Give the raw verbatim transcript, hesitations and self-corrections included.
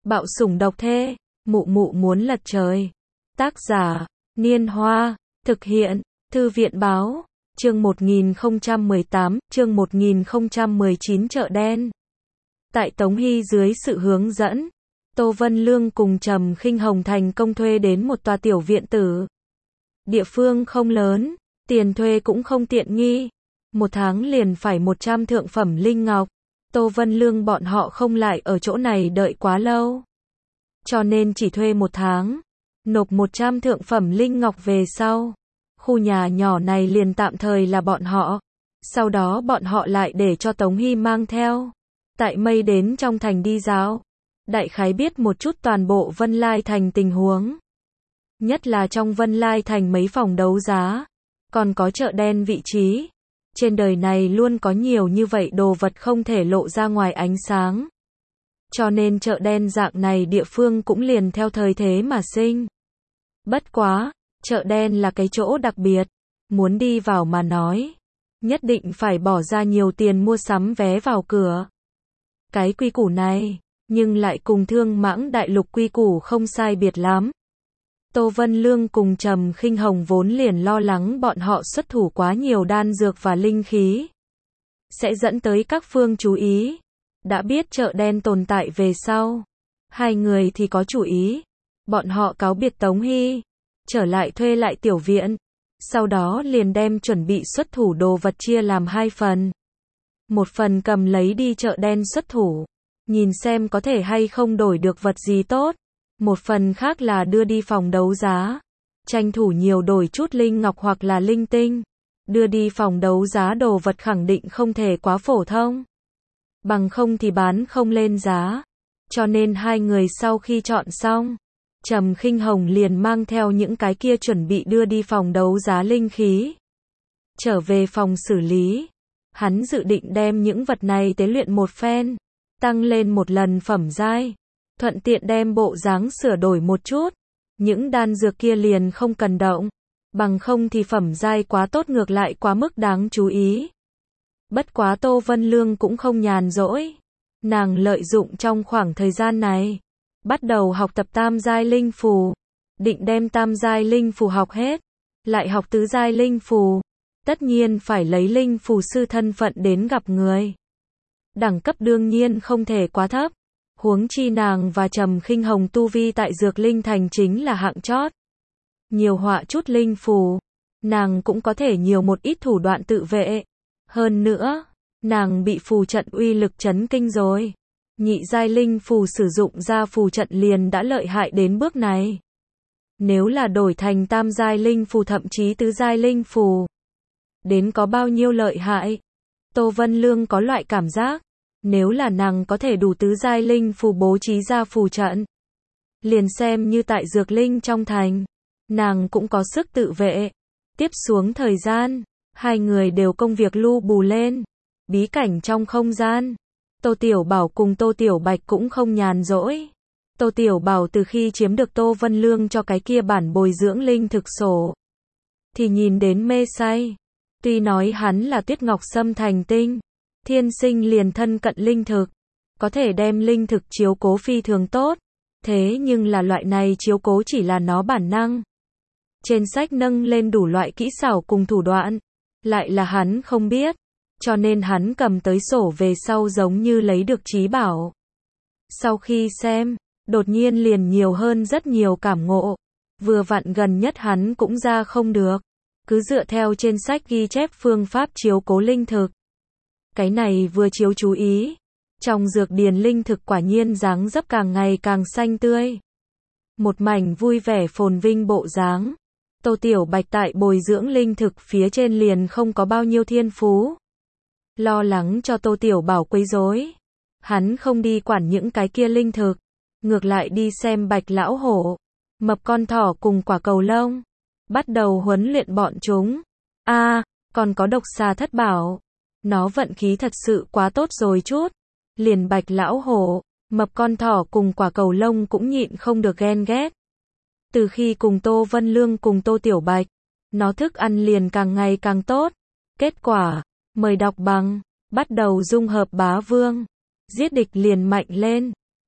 Bạo sủng độc thê, mụ mụ muốn lật trời. Tác giả, Niên Hoa, thực hiện, Thư viện Báo, chương một nghìn không trăm mười tám, chương một nghìn không trăm mười chín chợ đen. Tại Tống Hy dưới sự hướng dẫn, Tô Vân Lương cùng Trầm Khinh Hồng thành công thuê đến một tòa tiểu viện tử. Địa phương không lớn, tiền thuê cũng không tiện nghi. Một tháng liền phải một trăm thượng phẩm linh ngọc. Tô Vân Lương bọn họ không lại ở chỗ này đợi quá lâu. Cho nên chỉ thuê một tháng, nộp một trăm thượng phẩm linh ngọc về sau. Khu nhà nhỏ này liền tạm thời là bọn họ. Sau đó bọn họ lại để cho Tống Hy mang theo. Tại mây đến trong thành đi dạo. Đại khái biết một chút toàn bộ Vân Lai Thành tình huống. Nhất là trong Vân Lai Thành mấy phòng đấu giá. Còn có chợ đen vị trí. Trên đời này luôn có nhiều như vậy đồ vật không thể lộ ra ngoài ánh sáng. Cho nên chợ đen dạng này địa phương cũng liền theo thời thế mà sinh. Bất quá, chợ đen là cái chỗ đặc biệt. Muốn đi vào mà nói, nhất định phải bỏ ra nhiều tiền mua sắm vé vào cửa. Cái quy củ này, nhưng lại cùng Thương Mãng Đại Lục quy củ không sai biệt lắm. Tô Vân Lương cùng Trầm Khinh Hồng vốn liền lo lắng bọn họ xuất thủ quá nhiều đan dược và linh khí. Sẽ dẫn tới các phương chú ý. Đã biết chợ đen tồn tại về sau. Hai người thì có chủ ý. Bọn họ cáo biệt Tống Hy. Trở lại thuê lại tiểu viện. Sau đó liền đem chuẩn bị xuất thủ đồ vật chia làm hai phần. Một phần cầm lấy đi chợ đen xuất thủ. Nhìn xem có thể hay không đổi được vật gì tốt. Một phần khác là đưa đi phòng đấu giá. Tranh thủ nhiều đổi chút linh ngọc hoặc là linh tinh. Đưa đi phòng đấu giá đồ vật khẳng định không thể quá phổ thông. Bằng không thì bán không lên giá. Cho nên hai người sau khi chọn xong, Trầm Khinh Hồng liền mang theo những cái kia chuẩn bị đưa đi phòng đấu giá linh khí. Trở về phòng xử lý. Hắn dự định đem những vật này tế luyện một phen. Tăng lên một lần phẩm giai. Thuận tiện đem bộ dáng sửa đổi một chút. Những đan dược kia liền không cần động. Bằng không thì phẩm giai quá tốt ngược lại quá mức đáng chú ý. Bất quá Tô Vân Lương cũng không nhàn rỗi. Nàng lợi dụng trong khoảng thời gian này. Bắt đầu học tập tam giai linh phù. Định đem tam giai linh phù học hết. Lại học tứ giai linh phù. Tất nhiên phải lấy linh phù sư thân phận đến gặp người. Đẳng cấp đương nhiên không thể quá thấp. Huống chi nàng và Trầm Khinh Hồng tu vi tại Dược Linh Thành chính là hạng chót. Nhiều họa chút linh phù. Nàng cũng có thể nhiều một ít thủ đoạn tự vệ. Hơn nữa, nàng bị phù trận uy lực chấn kinh rồi. Nhị giai linh phù sử dụng ra phù trận liền đã lợi hại đến bước này. Nếu là đổi thành tam giai linh phù thậm chí tứ giai linh phù. Đến có bao nhiêu lợi hại? Tô Vân Lương có loại cảm giác. Nếu là nàng có thể đủ tứ giai linh phù bố trí ra phù trận. Liền xem như tại Dược Linh trong thành. Nàng cũng có sức tự vệ. Tiếp xuống thời gian. Hai người đều công việc lu bù lên. Bí cảnh trong không gian. Tô Tiểu Bảo cùng Tô Tiểu Bạch cũng không nhàn rỗi. Tô Tiểu Bảo từ khi chiếm được Tô Vân Lương cho cái kia bản bồi dưỡng linh thực sổ. Thì nhìn đến mê say. Tuy nói hắn là Tuyết Ngọc Sâm thành tinh. Thiên sinh liền thân cận linh thực. Có thể đem linh thực chiếu cố phi thường tốt. Thế nhưng là loại này chiếu cố chỉ là nó bản năng. Trên sách nâng lên đủ loại kỹ xảo cùng thủ đoạn. Lại là hắn không biết. Cho nên hắn cầm tới sổ về sau giống như lấy được trí bảo. Sau khi xem, đột nhiên liền nhiều hơn rất nhiều cảm ngộ. Vừa vặn gần nhất hắn cũng ra không được. Cứ dựa theo trên sách ghi chép phương pháp chiếu cố linh thực. Cái này vừa chiếu chú ý. Trong dược điền linh thực quả nhiên dáng dấp càng ngày càng xanh tươi. Một mảnh vui vẻ phồn vinh bộ dáng. Tô Tiểu Bạch tại bồi dưỡng linh thực phía trên liền không có bao nhiêu thiên phú. Lo lắng cho Tô Tiểu Bảo quấy rối. Hắn không đi quản những cái kia linh thực. Ngược lại đi xem Bạch Lão Hổ. Mập con thỏ cùng quả cầu lông. Bắt đầu huấn luyện bọn chúng. a à, còn có độc xà thất bảo. Nó vận khí thật sự quá tốt rồi chút. Liền Bạch Lão Hổ, mập con thỏ cùng quả cầu lông cũng nhịn không được ghen ghét. Từ khi cùng Tô Vân Lương cùng Tô Tiểu Bạch, nó thức ăn liền càng ngày càng tốt. Kết quả, mời đọc bằng, bắt đầu dung hợp bá vương. Giết địch liền mạnh lên.